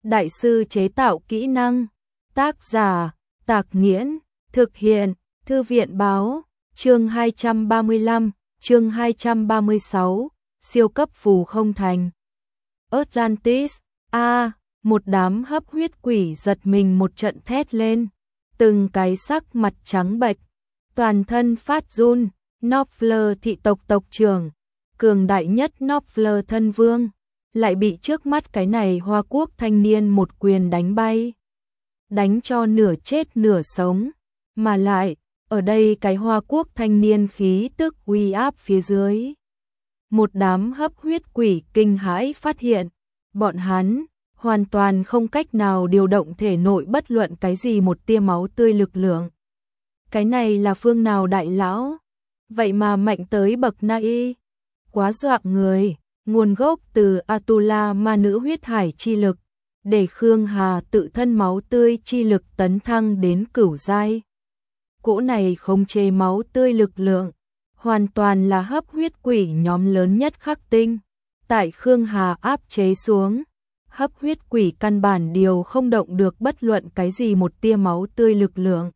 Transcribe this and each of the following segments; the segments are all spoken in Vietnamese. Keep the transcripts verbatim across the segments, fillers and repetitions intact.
Đại sư chế tạo kỹ năng. Tác giả, Tạc Nghiễn. Thực hiện, Thư viện báo. Chương hai trăm ba mươi lăm, chương hai trăm ba mươi sáu, siêu cấp phù không thành. Atlantis, a, một đám hấp huyết quỷ giật mình một trận thét lên, từng cái sắc mặt trắng bệch, toàn thân phát run. Knopfler thị tộc tộc trưởng, cường đại nhất Knopfler thân vương, lại bị trước mắt cái này Hoa Quốc thanh niên một quyền đánh bay, đánh cho nửa chết nửa sống, mà lại, ở đây cái Hoa Quốc thanh niên khí tức uy áp phía dưới. Một đám hấp huyết quỷ kinh hãi phát hiện, bọn hắn hoàn toàn không cách nào điều động thể nội bất luận cái gì một tia máu tươi lực lượng. Cái này là phương nào đại lão? Vậy mà mạnh tới bậc nai, quá dọa người, nguồn gốc từ Atula ma nữ huyết hải chi lực, để Khương Hà tự thân máu tươi chi lực tấn thăng đến cửu giai. Cỗ này không chế máu tươi lực lượng, hoàn toàn là hấp huyết quỷ nhóm lớn nhất khắc tinh. Tại Khương Hà áp chế xuống, hấp huyết quỷ căn bản điều không động được bất luận cái gì một tia máu tươi lực lượng.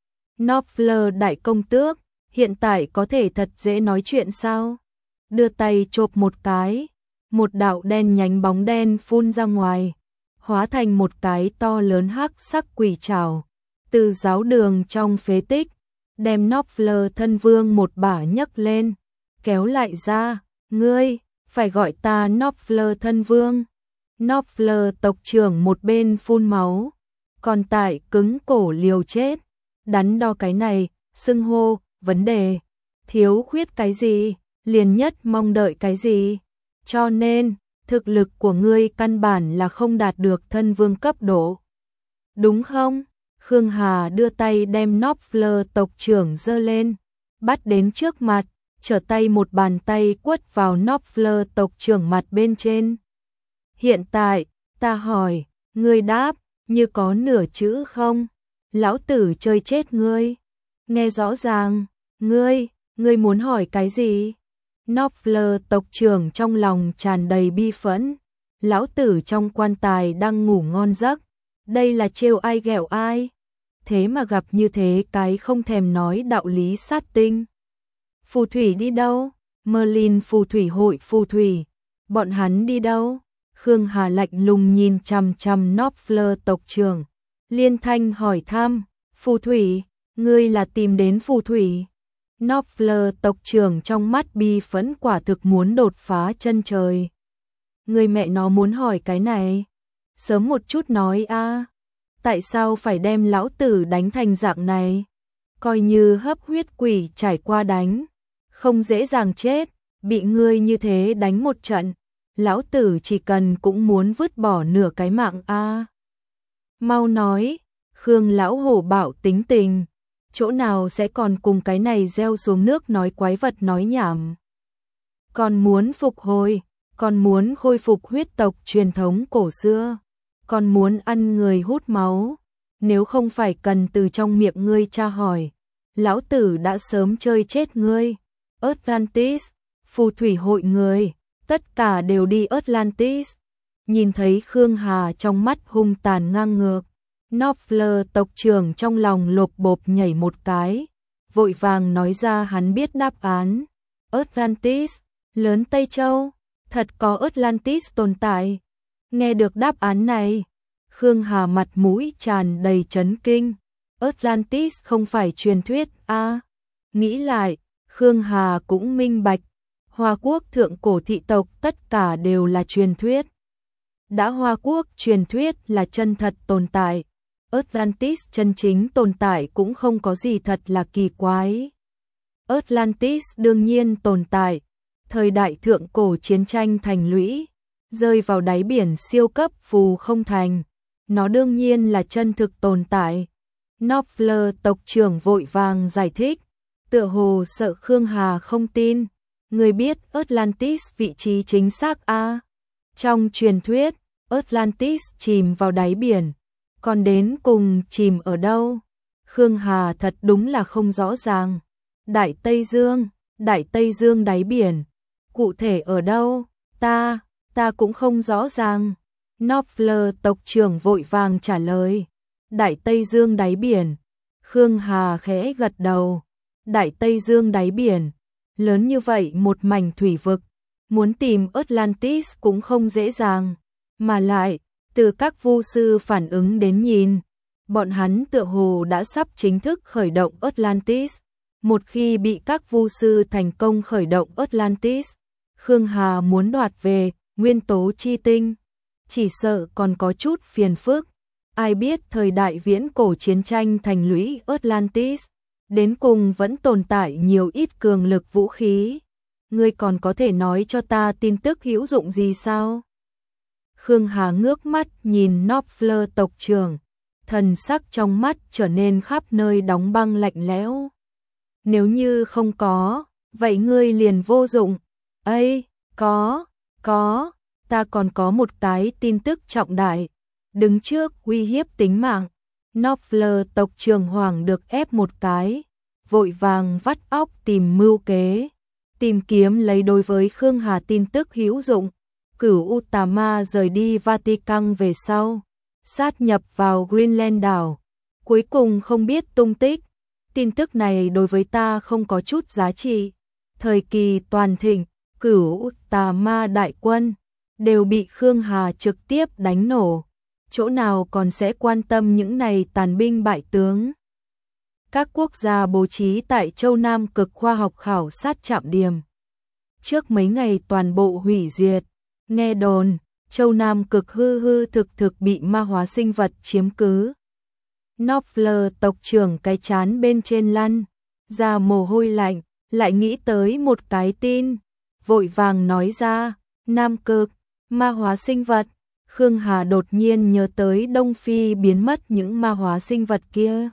Knopfler đại công tước, hiện tại có thể thật dễ nói chuyện sao? Đưa tay chộp một cái, một đạo đen nhánh bóng đen phun ra ngoài, hóa thành một cái to lớn hắc sắc quỷ trảo, từ giáo đường trong phế tích, đem Knopfler thân vương một bả nhấc lên, kéo lại ra. Ngươi, phải gọi ta Knopfler thân vương. Knopfler tộc trưởng một bên phun máu, còn tại cứng cổ liều chết, đắn đo cái này, xưng hô, vấn đề, thiếu khuyết cái gì, liền nhất mong đợi cái gì. Cho nên, thực lực của ngươi căn bản là không đạt được thân vương cấp độ. Đúng không? Khương Hà đưa tay đem Knopfler tộc trưởng giơ lên, bắt đến trước mặt, trở tay một bàn tay quất vào Knopfler tộc trưởng mặt bên trên. Hiện tại, ta hỏi, ngươi đáp, như có nửa chữ không? Lão tử chơi chết ngươi. Nghe rõ ràng, ngươi, ngươi muốn hỏi cái gì? Knopfler tộc trưởng trong lòng tràn đầy bi phẫn. Lão tử trong quan tài đang ngủ ngon giấc. Đây là trêu ai ghẹo ai? Thế mà gặp như thế cái không thèm nói đạo lý sát tinh. Phù thủy đi đâu? Merlin phù thủy hội phù thủy. Bọn hắn đi đâu? Khương Hà lạnh lùng nhìn chằm chằm Knopfler tộc trưởng. Liên thanh hỏi thăm, phù thủy, ngươi là tìm đến phù thủy? Knopfler tộc trưởng trong mắt bi phẫn quả thực muốn đột phá chân trời. Người mẹ nó muốn hỏi cái này, sớm một chút nói a. Tại sao phải đem lão tử đánh thành dạng này? Coi như hấp huyết quỷ trải qua đánh, không dễ dàng chết, bị ngươi như thế đánh một trận, lão tử chỉ cần cũng muốn vứt bỏ nửa cái mạng a. Mau nói, Khương lão hổ bạo tính tình, chỗ nào sẽ còn cùng cái này gieo xuống nước nói quái vật nói nhảm. Còn muốn phục hồi, còn muốn khôi phục huyết tộc truyền thống cổ xưa, còn muốn ăn người hút máu, nếu không phải cần từ trong miệng ngươi tra hỏi, lão tử đã sớm chơi chết ngươi. Atlantis, phù thủy hội người, tất cả đều đi Atlantis. Nhìn thấy Khương Hà trong mắt hung tàn ngang ngược, Knopfler tộc trưởng trong lòng lộp bộp nhảy một cái, vội vàng nói ra hắn biết đáp án. Atlantis, lớn Tây Châu, thật có Atlantis tồn tại. Nghe được đáp án này, Khương Hà mặt mũi tràn đầy chấn kinh. Atlantis không phải truyền thuyết a. À, nghĩ lại, Khương Hà cũng minh bạch, Hoa Quốc thượng cổ thị tộc tất cả đều là truyền thuyết. Đã Hoa Quốc truyền thuyết là chân thật tồn tại, Atlantis chân chính tồn tại cũng không có gì thật là kỳ quái. Atlantis đương nhiên tồn tại, thời đại thượng cổ chiến tranh thành lũy, rơi vào đáy biển siêu cấp phù không thành, nó đương nhiên là chân thực tồn tại. Knopfler tộc trưởng vội vàng giải thích, tựa hồ sợ Khương Hà không tin. Người biết Atlantis vị trí chính xác a? À? Trong truyền thuyết, Atlantis chìm vào đáy biển, còn đến cùng chìm ở đâu? Khương Hà thật đúng là không rõ ràng. Đại Tây Dương, Đại Tây Dương đáy biển, cụ thể ở đâu? Ta, ta cũng không rõ ràng. Knopfler tộc trưởng vội vàng trả lời. Đại Tây Dương đáy biển. Khương Hà khẽ gật đầu. Đại Tây Dương đáy biển. Lớn như vậy một mảnh thủy vực. Muốn tìm Atlantis cũng không dễ dàng. Mà lại, từ các vu sư phản ứng đến nhìn, bọn hắn tựa hồ đã sắp chính thức khởi động Atlantis. Một khi bị các vu sư thành công khởi động Atlantis, Khương Hà muốn đoạt về nguyên tố chi tinh, chỉ sợ còn có chút phiền phức. Ai biết thời đại viễn cổ chiến tranh thành lũy Atlantis, đến cùng vẫn tồn tại nhiều ít cường lực vũ khí. Ngươi còn có thể nói cho ta tin tức hữu dụng gì sao? Khương Hà ngước mắt nhìn Knopfler tộc trưởng, thần sắc trong mắt trở nên khắp nơi đóng băng lạnh lẽo. Nếu như không có, vậy ngươi liền vô dụng. Ây, có, có, ta còn có một cái tin tức trọng đại, đứng trước uy hiếp tính mạng. Knopfler tộc trưởng hoàng được ép một cái, vội vàng vắt óc tìm mưu kế, tìm kiếm lấy đối với Khương Hà tin tức hữu dụng. Cửu Utama rời đi Vatican về sau, sát nhập vào Greenland đảo, cuối cùng không biết tung tích. Tin tức này đối với ta không có chút giá trị. Thời kỳ toàn thịnh, Cửu Utama đại quân đều bị Khương Hà trực tiếp đánh nổ, chỗ nào còn sẽ quan tâm những này tàn binh bại tướng. Các quốc gia bố trí tại châu Nam Cực khoa học khảo sát trạm điểm, trước mấy ngày toàn bộ hủy diệt. Nghe đồn, châu Nam Cực hư hư thực thực bị ma hóa sinh vật chiếm cứ. Knopfler tộc trưởng cái chán bên trên lăn ra mồ hôi lạnh, lại nghĩ tới một cái tin, vội vàng nói ra. Nam Cực, ma hóa sinh vật. Khương Hà đột nhiên nhớ tới Đông Phi biến mất những ma hóa sinh vật kia.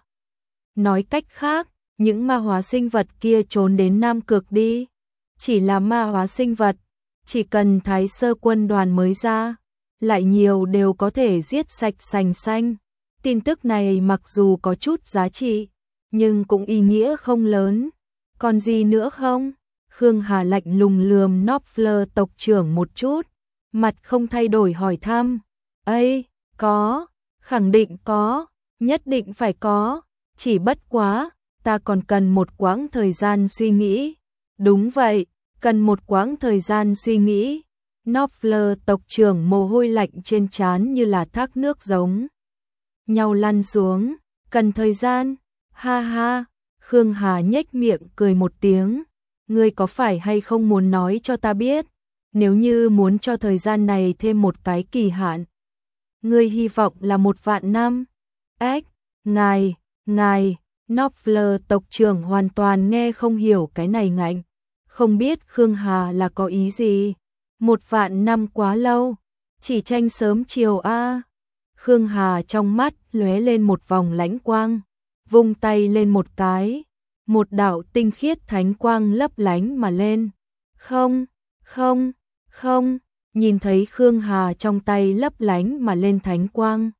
Nói cách khác, những ma hóa sinh vật kia trốn đến Nam Cực đi. Chỉ là ma hóa sinh vật, chỉ cần Thái Sơ quân đoàn mới ra, lại nhiều đều có thể giết sạch sành xanh. Tin tức này mặc dù có chút giá trị, nhưng cũng ý nghĩa không lớn. Còn gì nữa không? Khương Hà lạnh lùng lườm Knopfler tộc trưởng một chút, mặt không thay đổi hỏi thăm. Ây, có, khẳng định có, nhất định phải có, chỉ bất quá, ta còn cần một quãng thời gian suy nghĩ. Đúng vậy, cần một quãng thời gian suy nghĩ. Knopfler tộc trưởng mồ hôi lạnh trên trán như là thác nước giống nhau lăn xuống. Cần thời gian? Ha ha, Khương Hà nhếch miệng cười một tiếng. Ngươi có phải hay không muốn nói cho ta biết, nếu như muốn cho thời gian này thêm một cái kỳ hạn, ngươi hy vọng là một vạn năm? Ếch, ngài, ngài, Knopfler tộc trưởng hoàn toàn nghe không hiểu cái này ngạnh, không biết Khương Hà là có ý gì. Một vạn năm quá lâu, chỉ tranh sớm chiều a. Khương Hà trong mắt lóe lên một vòng lãnh quang, vung tay lên một cái, một đạo tinh khiết thánh quang lấp lánh mà lên. Không, không, không, nhìn thấy Khương Hà trong tay lấp lánh mà lên thánh quang.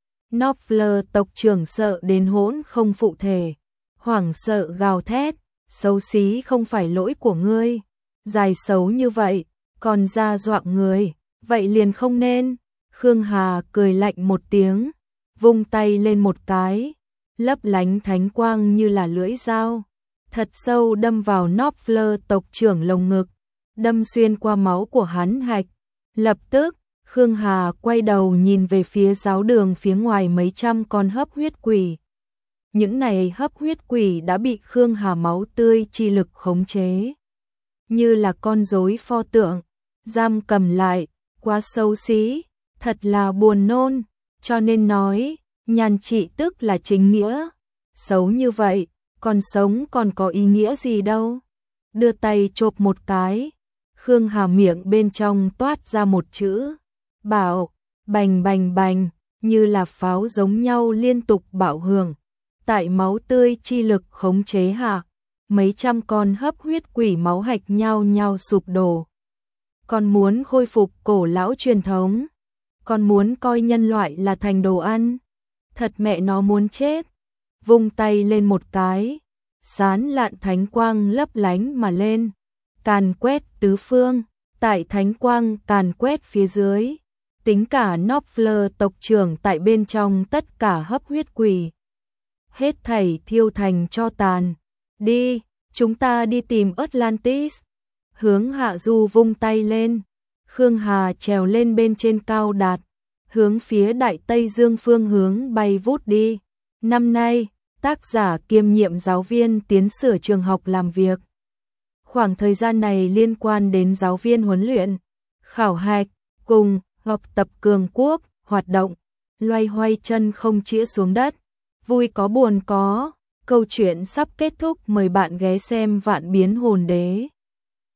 Knopfler tộc trưởng sợ đến hỗn không phụ thể, hoảng sợ gào thét, xấu xí không phải lỗi của ngươi, dài xấu như vậy, còn ra dọa người, vậy liền không nên. Khương Hà cười lạnh một tiếng, vung tay lên một cái, lấp lánh thánh quang như là lưỡi dao, thật sâu đâm vào Knopfler tộc trưởng lồng ngực, đâm xuyên qua máu của hắn hạch. Lập tức, Khương Hà quay đầu nhìn về phía giáo đường phía ngoài mấy trăm con hấp huyết quỷ. Những này hấp huyết quỷ đã bị Khương Hà máu tươi chi lực khống chế, như là con rối pho tượng, giam cầm lại, quá xấu xí, thật là buồn nôn, cho nên nói, nhàn trị tức là chính nghĩa. Xấu như vậy, còn sống còn có ý nghĩa gì đâu. Đưa tay chộp một cái, Khương Hà miệng bên trong toát ra một chữ, bảo, bành bành bành, như là pháo giống nhau liên tục bạo hưởng. Tại máu tươi chi lực khống chế hạ, mấy trăm con hấp huyết quỷ máu hạch nhau nhau sụp đổ. Còn muốn khôi phục cổ lão truyền thống, còn muốn coi nhân loại là thành đồ ăn, thật mẹ nó muốn chết. Vung tay lên một cái, sán lạn thánh quang lấp lánh mà lên, càn quét tứ phương. Tại thánh quang càn quét phía dưới, tính cả Knopfler tộc trưởng tại bên trong, tất cả hấp huyết quỷ. Hết thảy thiêu thành tro tàn. Đi, chúng ta đi tìm Atlantis. Hướng Hạ Du vung tay lên. Khương Hà trèo lên bên trên cao đạt, hướng phía Đại Tây Dương phương hướng bay vút đi. Năm nay, tác giả kiêm nhiệm giáo viên tiến sửa trường học làm việc. Khoảng thời gian này liên quan đến giáo viên huấn luyện, khảo hạch, cùng học tập cường quốc, hoạt động, loay hoay chân không chĩa xuống đất. Vui có buồn có, câu chuyện sắp kết thúc, mời bạn ghé xem Vạn Biến Hồn Đế.